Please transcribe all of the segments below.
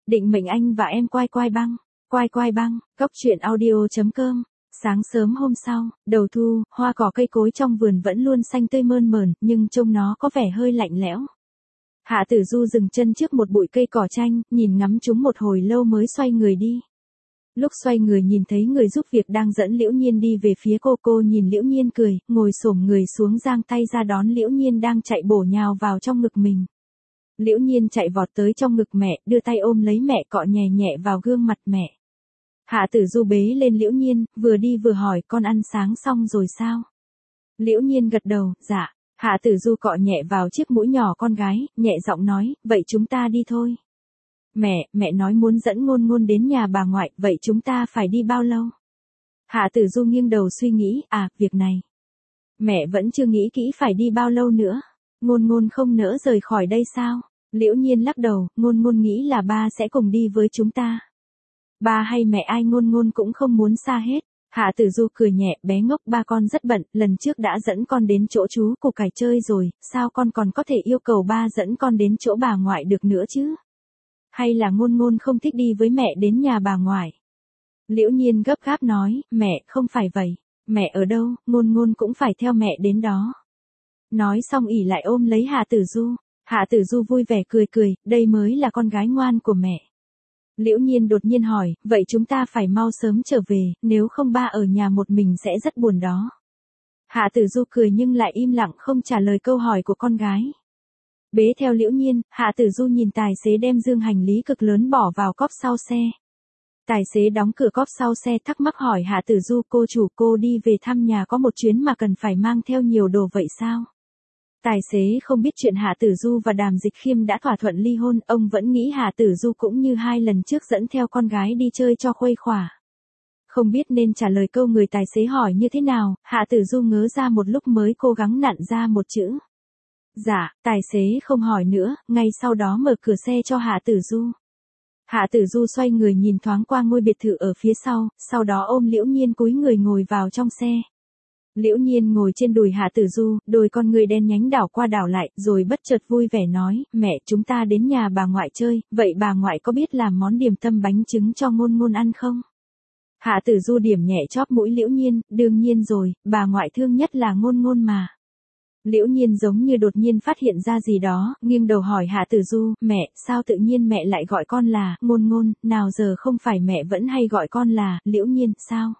định mệnh anh và em quai quai băng. Quai quai băng, Cốc Truyện Audio.com. Sáng sớm hôm sau, đầu thu, hoa cỏ cây cối trong vườn vẫn luôn xanh tươi mơn mởn, nhưng trông nó có vẻ hơi lạnh lẽo. Hạ Tử Du dừng chân trước một bụi cây cỏ chanh, nhìn ngắm chúng một hồi lâu mới xoay người đi. Lúc xoay người nhìn thấy người giúp việc đang dẫn Liễu Nhiên đi về phía cô nhìn Liễu Nhiên cười, ngồi xổm người xuống giang tay ra đón Liễu Nhiên đang chạy bổ nhào vào trong ngực mình. Liễu Nhiên chạy vọt tới trong ngực mẹ, đưa tay ôm lấy mẹ cọ nhẹ nhẹ vào gương mặt mẹ. Hạ Tử Du bế lên Liễu Nhiên, vừa đi vừa hỏi con ăn sáng xong rồi sao? Liễu Nhiên gật đầu, dạ. Hạ Tử Du cọ nhẹ vào chiếc mũi nhỏ con gái, nhẹ giọng nói, vậy chúng ta đi thôi. Mẹ nói muốn dẫn Ngôn Ngôn đến nhà bà ngoại, vậy chúng ta phải đi bao lâu? Hạ Tử Du nghiêng đầu suy nghĩ, việc này. Mẹ vẫn chưa nghĩ kỹ phải đi bao lâu nữa. Ngôn Ngôn không nỡ rời khỏi đây sao? Liễu Nhiên lắc đầu, Ngôn Ngôn nghĩ là ba sẽ cùng đi với chúng ta. Ba hay mẹ ai Ngôn Ngôn cũng không muốn xa hết. Hạ Tử Du cười nhẹ, bé ngốc, ba con rất bận, lần trước đã dẫn con đến chỗ chú Củ Cải chơi rồi, sao con còn có thể yêu cầu ba dẫn con đến chỗ bà ngoại được nữa chứ? Hay là Ngôn Ngôn không thích đi với mẹ đến nhà bà ngoại? Liễu Nhiên gấp gáp nói, mẹ, không phải vậy. Mẹ ở đâu, Ngôn Ngôn cũng phải theo mẹ đến đó. Nói xong ỉ lại ôm lấy Hạ Tử Du. Hạ Tử Du vui vẻ cười, đây mới là con gái ngoan của mẹ. Liễu Nhiên đột nhiên hỏi, vậy chúng ta phải mau sớm trở về, nếu không ba ở nhà một mình sẽ rất buồn đó. Hạ Tử Du cười nhưng lại im lặng không trả lời câu hỏi của con gái. Bế theo Liễu Nhiên, Hạ Tử Du nhìn tài xế đem dương hành lý cực lớn bỏ vào cốp sau xe. Tài xế đóng cửa cốp sau xe thắc mắc hỏi Hạ Tử Du, cô chủ, cô đi về thăm nhà có một chuyến mà cần phải mang theo nhiều đồ vậy sao? Tài xế không biết chuyện Hạ Tử Du và Đàm Dịch Khiêm đã thỏa thuận ly hôn, ông vẫn nghĩ Hạ Tử Du cũng như 2 lần trước dẫn theo con gái đi chơi cho khuây khỏa. Không biết nên trả lời câu người tài xế hỏi như thế nào, Hạ Tử Du ngớ ra một lúc mới cố gắng nặn ra một chữ. Dạ, tài xế không hỏi nữa, ngay sau đó mở cửa xe cho Hạ Tử Du. Hạ Tử Du xoay người nhìn thoáng qua ngôi biệt thự ở phía sau đó ôm Liễu Nhiên cúi người ngồi vào trong xe. Liễu Nhiên ngồi trên đùi Hạ Tử Du, đôi con người đen nhánh đảo qua đảo lại, rồi bất chợt vui vẻ nói, mẹ, chúng ta đến nhà bà ngoại chơi, vậy bà ngoại có biết làm món điểm tâm bánh trứng cho Ngôn Ngôn ăn không? Hạ Tử Du điểm nhẹ chóp mũi Liễu Nhiên, đương nhiên rồi, bà ngoại thương nhất là Ngôn Ngôn mà. Liễu Nhiên giống như đột nhiên phát hiện ra gì đó, nghiêng đầu hỏi Hạ Tử Du, mẹ, sao tự nhiên mẹ lại gọi con là Ngôn Ngôn, nào giờ không phải mẹ vẫn hay gọi con là Liễu Nhiên, sao?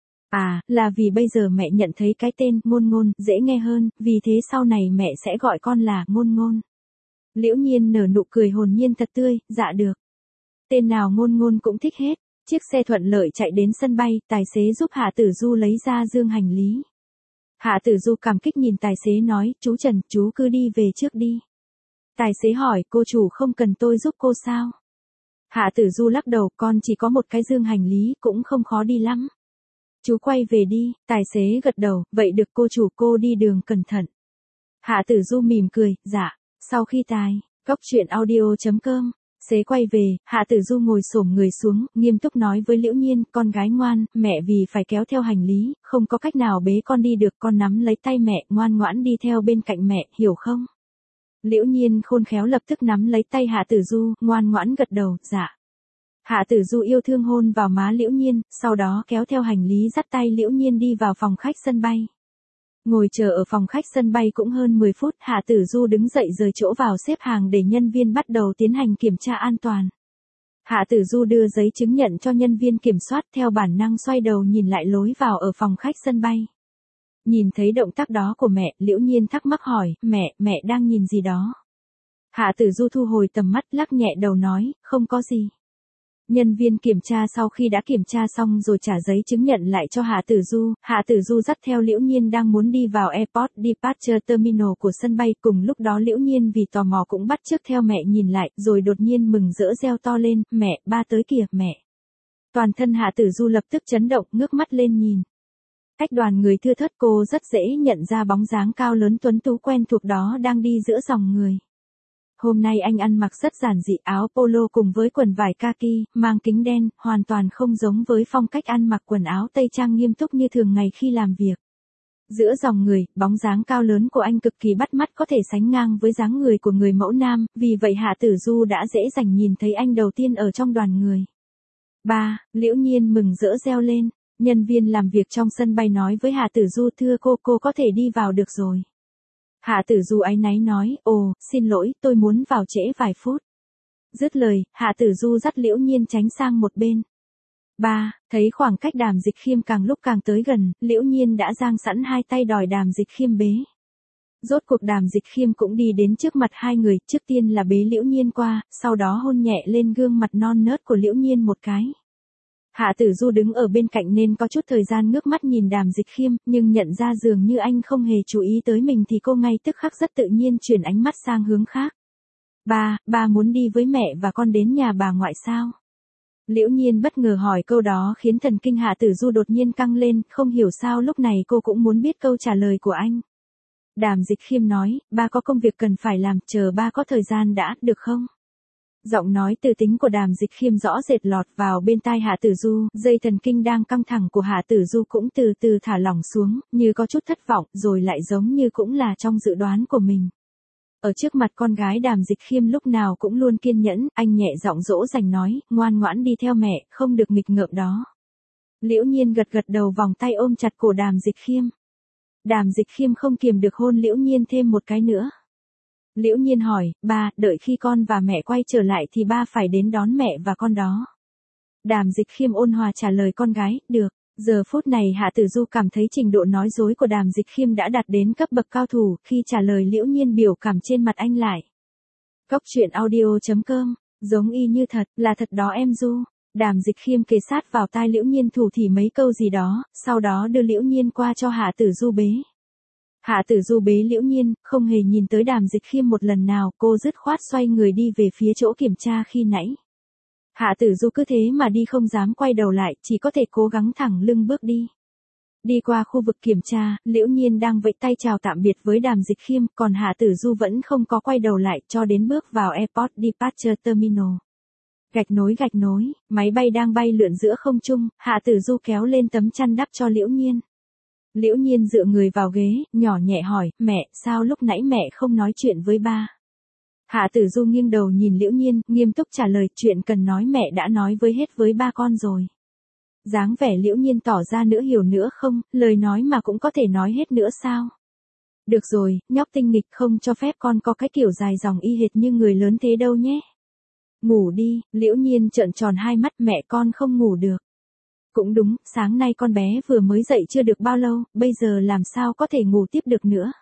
Là vì bây giờ mẹ nhận thấy cái tên Ngôn Ngôn dễ nghe hơn, vì thế sau này mẹ sẽ gọi con là Ngôn Ngôn. Liễu Nhiên nở nụ cười hồn nhiên thật tươi, dạ được. Tên nào Ngôn Ngôn cũng thích hết. Chiếc xe thuận lợi chạy đến sân bay, tài xế giúp Hạ Tử Du lấy ra dương hành lý. Hạ Tử Du cảm kích nhìn tài xế nói, chú Trần, chú cứ đi về trước đi. Tài xế hỏi, cô chủ không cần tôi giúp cô sao? Hạ Tử Du lắc đầu, con chỉ có một cái dương hành lý, cũng không khó đi lắm. Chú quay về đi, tài xế gật đầu, vậy được cô chủ, cô đi đường cẩn thận. Hạ Tử Du mỉm cười, dạ. Sau khi Cốc Truyện Audio.com, xế quay về, Hạ Tử Du ngồi xổm người xuống, nghiêm túc nói với Liễu Nhiên, con gái ngoan, mẹ vì phải kéo theo hành lý, không có cách nào bế con đi được, con nắm lấy tay mẹ, ngoan ngoãn đi theo bên cạnh mẹ, hiểu không? Liễu Nhiên khôn khéo lập tức nắm lấy tay Hạ Tử Du, ngoan ngoãn gật đầu, dạ. Hạ Tử Du yêu thương hôn vào má Liễu Nhiên, sau đó kéo theo hành lý dắt tay Liễu Nhiên đi vào phòng khách sân bay. Ngồi chờ ở phòng khách sân bay cũng hơn 10 phút, Hạ Tử Du đứng dậy rời chỗ vào xếp hàng để nhân viên bắt đầu tiến hành kiểm tra an toàn. Hạ Tử Du đưa giấy chứng nhận cho nhân viên kiểm soát, theo bản năng xoay đầu nhìn lại lối vào ở phòng khách sân bay. Nhìn thấy động tác đó của mẹ, Liễu Nhiên thắc mắc hỏi, mẹ đang nhìn gì đó? Hạ Tử Du thu hồi tầm mắt, lắc nhẹ đầu nói, không có gì. Nhân viên kiểm tra sau khi đã kiểm tra xong rồi trả giấy chứng nhận lại cho Hạ Tử Du dắt theo Liễu Nhiên đang muốn đi vào Airport Departure Terminal của sân bay, cùng lúc đó Liễu Nhiên vì tò mò cũng bắt chước theo mẹ nhìn lại, rồi đột nhiên mừng rỡ reo to lên, mẹ, ba tới kìa, mẹ. Toàn thân Hạ Tử Du lập tức chấn động, ngước mắt lên nhìn. Cách đoàn người thưa thớt, cô rất dễ nhận ra bóng dáng cao lớn tuấn tú quen thuộc đó đang đi giữa dòng người. Hôm nay anh ăn mặc rất giản dị, áo polo cùng với quần vải kaki, mang kính đen, hoàn toàn không giống với phong cách ăn mặc quần áo tây trang nghiêm túc như thường ngày khi làm việc. Giữa dòng người, bóng dáng cao lớn của anh cực kỳ bắt mắt, có thể sánh ngang với dáng người của người mẫu nam, vì vậy Hạ Tử Du đã dễ dàng nhìn thấy anh đầu tiên ở trong đoàn người. Ba, Liễu Nhiên mừng rỡ reo lên. Nhân viên làm việc trong sân bay nói với Hạ Tử Du, thưa cô có thể đi vào được rồi. Hạ Tử Du áy náy nói, ồ, xin lỗi, tôi muốn vào trễ vài phút. Dứt lời, Hạ Tử Du dắt Liễu Nhiên tránh sang một bên. Ba, thấy khoảng cách Đàm Dịch Khiêm càng lúc càng tới gần, Liễu Nhiên đã giang sẵn hai tay đòi Đàm Dịch Khiêm bế. Rốt cuộc Đàm Dịch Khiêm cũng đi đến trước mặt hai người, trước tiên là bế Liễu Nhiên qua, sau đó hôn nhẹ lên gương mặt non nớt của Liễu Nhiên một cái. Hạ Tử Du đứng ở bên cạnh nên có chút thời gian ngước mắt nhìn Đàm Dịch Khiêm, nhưng nhận ra dường như anh không hề chú ý tới mình thì cô ngay tức khắc rất tự nhiên chuyển ánh mắt sang hướng khác. Ba muốn đi với mẹ và con đến nhà bà ngoại sao? Liễu Nhiên bất ngờ hỏi câu đó khiến thần kinh Hạ Tử Du đột nhiên căng lên, không hiểu sao lúc này cô cũng muốn biết câu trả lời của anh. Đàm Dịch Khiêm nói, ba có công việc cần phải làm, chờ ba có thời gian đã, được không? Giọng nói từ tính của Đàm Dịch Khiêm rõ rệt lọt vào bên tai Hạ Tử Du, dây thần kinh đang căng thẳng của Hạ Tử Du cũng từ từ thả lỏng xuống, như có chút thất vọng, rồi lại giống như cũng là trong dự đoán của mình. Ở trước mặt con gái Đàm Dịch Khiêm lúc nào cũng luôn kiên nhẫn, anh nhẹ giọng dỗ dành nói, ngoan ngoãn đi theo mẹ, không được nghịch ngợm đó. Liễu Nhiên gật gật đầu, vòng tay ôm chặt cổ Đàm Dịch Khiêm. Đàm Dịch Khiêm không kiềm được hôn Liễu Nhiên thêm một cái nữa. Liễu Nhiên hỏi, ba, đợi khi con và mẹ quay trở lại thì ba phải đến đón mẹ và con đó. Đàm Dịch Khiêm ôn hòa trả lời con gái, được. Giờ phút này Hạ Tử Du cảm thấy trình độ nói dối của Đàm Dịch Khiêm đã đạt đến cấp bậc cao thủ, khi trả lời Liễu Nhiên biểu cảm trên mặt anh lại. Cốc truyện audio.com, giống y như thật, là thật đó em Du. Đàm Dịch Khiêm kề sát vào tai Liễu Nhiên thủ thỉ mấy câu gì đó, sau đó đưa Liễu Nhiên qua cho Hạ Tử Du bế. Hạ Tử Du bế Liễu Nhiên, không hề nhìn tới Đàm Dịch Khiêm một lần nào, cô dứt khoát xoay người đi về phía chỗ kiểm tra khi nãy. Hạ Tử Du cứ thế mà đi, không dám quay đầu lại, chỉ có thể cố gắng thẳng lưng bước đi. Đi qua khu vực kiểm tra, Liễu Nhiên đang vẫy tay chào tạm biệt với Đàm Dịch Khiêm, còn Hạ Tử Du vẫn không có quay đầu lại cho đến bước vào Airport Departure Terminal. Gạch nối, máy bay đang bay lượn giữa không trung, Hạ Tử Du kéo lên tấm chăn đắp cho Liễu Nhiên. Liễu Nhiên dựa người vào ghế, nhỏ nhẹ hỏi, mẹ, sao lúc nãy mẹ không nói chuyện với ba? Hạ Tử Du nghiêng đầu nhìn Liễu Nhiên, nghiêm túc trả lời, chuyện cần nói mẹ đã nói hết với ba con rồi. Dáng vẻ Liễu Nhiên tỏ ra nữa hiểu nữa không, lời nói mà cũng có thể nói hết nữa sao? Được rồi, nhóc tinh nghịch, không cho phép con có cái kiểu dài dòng y hệt như người lớn thế đâu nhé. Ngủ đi, Liễu Nhiên trợn tròn hai mắt, mẹ con không ngủ được. Cũng đúng, sáng nay con bé vừa mới dậy chưa được bao lâu, bây giờ làm sao có thể ngủ tiếp được nữa.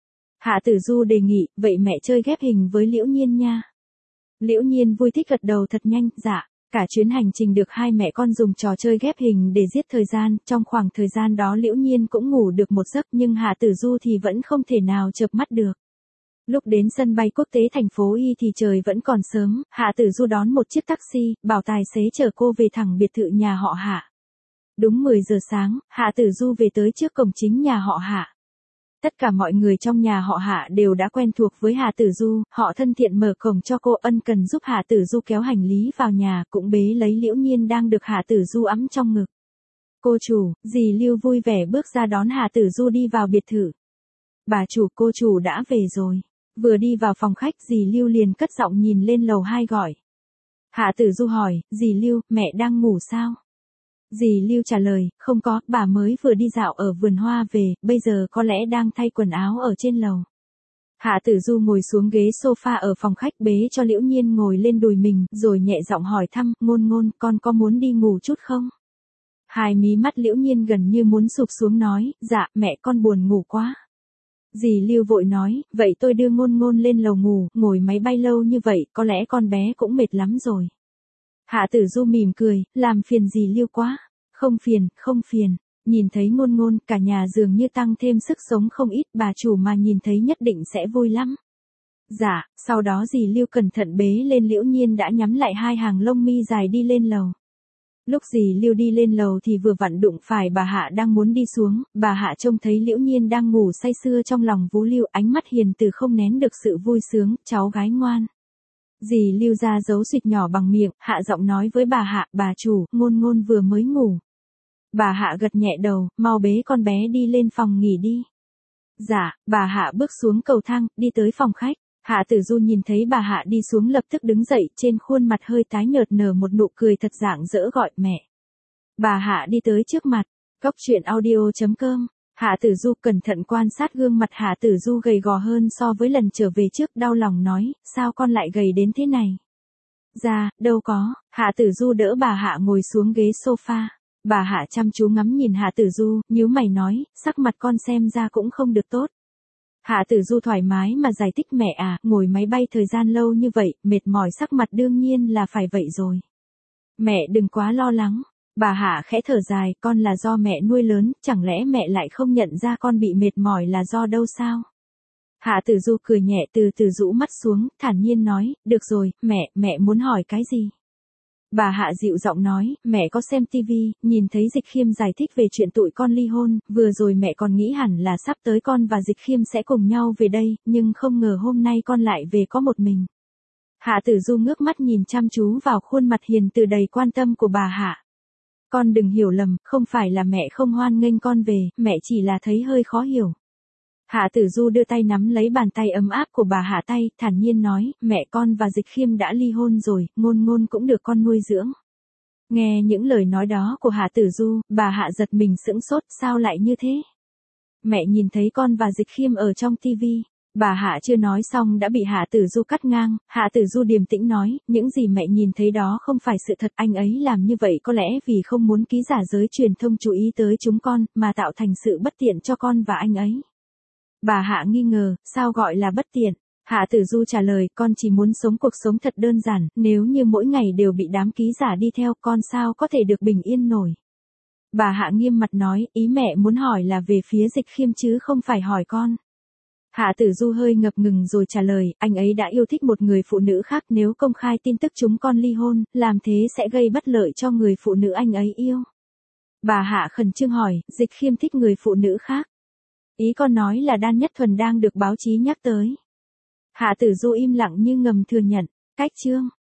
Hạ Tử Du đề nghị, vậy mẹ chơi ghép hình với Liễu Nhiên nha. Liễu Nhiên vui thích gật đầu thật nhanh, dạ. Cả chuyến hành trình được hai mẹ con dùng trò chơi ghép hình để giết thời gian, trong khoảng thời gian đó Liễu Nhiên cũng ngủ được một giấc, nhưng Hạ Tử Du thì vẫn không thể nào chợp mắt được. Lúc đến sân bay quốc tế thành phố Y thì trời vẫn còn sớm, Hạ Tử Du đón một chiếc taxi, bảo tài xế chở cô về thẳng biệt thự nhà họ Hạ. Đúng 10 giờ sáng, Hạ Tử Du về tới trước cổng chính nhà họ Hạ. Tất cả mọi người trong nhà họ Hạ đều đã quen thuộc với Hạ Tử Du, họ thân thiện mở cổng cho cô, ân cần giúp Hạ Tử Du kéo hành lý vào nhà, cũng bế lấy Liễu Nhiên đang được Hạ Tử Du ẵm trong ngực. Cô chủ, dì Lưu vui vẻ bước ra đón Hạ Tử Du đi vào biệt thự. Bà chủ, cô chủ đã về rồi. Vừa đi vào phòng khách, dì Lưu liền cất giọng nhìn lên lầu 2 gọi. Hạ Tử Du hỏi, dì Lưu, mẹ đang ngủ sao? Dì Lưu trả lời, không có, bà mới vừa đi dạo ở vườn hoa về, bây giờ có lẽ đang thay quần áo ở trên lầu. Hạ Tử Du ngồi xuống ghế sofa ở phòng khách, bế cho Liễu Nhiên ngồi lên đùi mình, rồi nhẹ giọng hỏi thăm, Ngôn Ngôn, con có muốn đi ngủ chút không? Hai mí mắt Liễu Nhiên gần như muốn sụp xuống nói, dạ, mẹ con buồn ngủ quá. Dì Lưu vội nói, vậy tôi đưa Ngôn Ngôn lên lầu ngủ, ngồi máy bay lâu như vậy, có lẽ con bé cũng mệt lắm rồi. Hạ Tử Du mỉm cười, làm phiền dì Lưu quá. Không phiền. Nhìn thấy Ngôn Ngôn, cả nhà dường như tăng thêm sức sống không ít, bà chủ mà nhìn thấy nhất định sẽ vui lắm. Dạ, sau đó dì Lưu cẩn thận bế lên Liễu Nhiên đã nhắm lại hai hàng lông mi dài đi lên lầu. Lúc dì Lưu đi lên lầu thì vừa vặn đụng phải bà Hạ đang muốn đi xuống, bà Hạ trông thấy Liễu Nhiên đang ngủ say sưa trong lòng vú Lưu, ánh mắt hiền từ không nén được sự vui sướng, cháu gái ngoan. Dì Lưu ra dấu suyệt nhỏ bằng miệng, hạ giọng nói với bà Hạ, bà chủ, Ngôn Ngôn vừa mới ngủ. Bà Hạ gật nhẹ đầu, mau bế con bé đi lên phòng nghỉ đi. Dạ, bà Hạ bước xuống cầu thang, đi tới phòng khách. Hạ Tử Du nhìn thấy bà Hạ đi xuống lập tức đứng dậy, trên khuôn mặt hơi tái nhợt nở một nụ cười thật rạng rỡ gọi mẹ. Bà Hạ đi tới trước mặt, Cốc Truyện Audio.com. Hạ Tử Du cẩn thận quan sát gương mặt Hạ Tử Du gầy gò hơn so với lần trở về trước, đau lòng nói, sao con lại gầy đến thế này? Dạ, đâu có, Hạ Tử Du đỡ bà Hạ ngồi xuống ghế sofa. Bà Hạ chăm chú ngắm nhìn Hạ Tử Du, nhíu mày nói, sắc mặt con xem ra cũng không được tốt. Hạ Tử Du thoải mái mà giải thích mẹ à, ngồi máy bay thời gian lâu như vậy, mệt mỏi sắc mặt đương nhiên là phải vậy rồi. Mẹ đừng quá lo lắng. Bà Hạ khẽ thở dài, con là do mẹ nuôi lớn, chẳng lẽ mẹ lại không nhận ra con bị mệt mỏi là do đâu sao? Hạ Tử Du cười nhẹ từ từ rũ mắt xuống, thản nhiên nói, được rồi, mẹ muốn hỏi cái gì? Bà Hạ dịu giọng nói, mẹ có xem tivi, nhìn thấy Dịch Khiêm giải thích về chuyện tụi con ly hôn, vừa rồi mẹ còn nghĩ hẳn là sắp tới con và Dịch Khiêm sẽ cùng nhau về đây, nhưng không ngờ hôm nay con lại về có một mình. Hạ Tử Du ngước mắt nhìn chăm chú vào khuôn mặt hiền từ đầy quan tâm của bà Hạ. Con đừng hiểu lầm, không phải là mẹ không hoan nghênh con về, mẹ chỉ là thấy hơi khó hiểu. Hạ Tử Du đưa tay nắm lấy bàn tay ấm áp của bà Hạ tay, thản nhiên nói, mẹ con và Dịch Khiêm đã ly hôn rồi, Ngôn Ngôn cũng được con nuôi dưỡng. Nghe những lời nói đó của Hạ Tử Du, bà Hạ giật mình sững sốt, sao lại như thế? Mẹ nhìn thấy con và Dịch Khiêm ở trong tivi. Bà Hạ chưa nói xong đã bị Hạ Tử Du cắt ngang, Hạ Tử Du điềm tĩnh nói, những gì mẹ nhìn thấy đó không phải sự thật, anh ấy làm như vậy có lẽ vì không muốn ký giả giới truyền thông chú ý tới chúng con, mà tạo thành sự bất tiện cho con và anh ấy. Bà Hạ nghi ngờ, sao gọi là bất tiện? Hạ Tử Du trả lời, con chỉ muốn sống cuộc sống thật đơn giản, nếu như mỗi ngày đều bị đám ký giả đi theo, con sao có thể được bình yên nổi? Bà Hạ nghiêm mặt nói, ý mẹ muốn hỏi là về phía Dịch Khiêm chứ không phải hỏi con. Hạ Tử Du hơi ngập ngừng rồi trả lời, anh ấy đã yêu thích một người phụ nữ khác, nếu công khai tin tức chúng con ly hôn, làm thế sẽ gây bất lợi cho người phụ nữ anh ấy yêu. Bà Hạ khẩn trương hỏi, Dịch Khiêm thích người phụ nữ khác. Ý con nói là Đan Nhất Thuần đang được báo chí nhắc tới. Hạ Tử Du im lặng như ngầm thừa nhận, cách chương.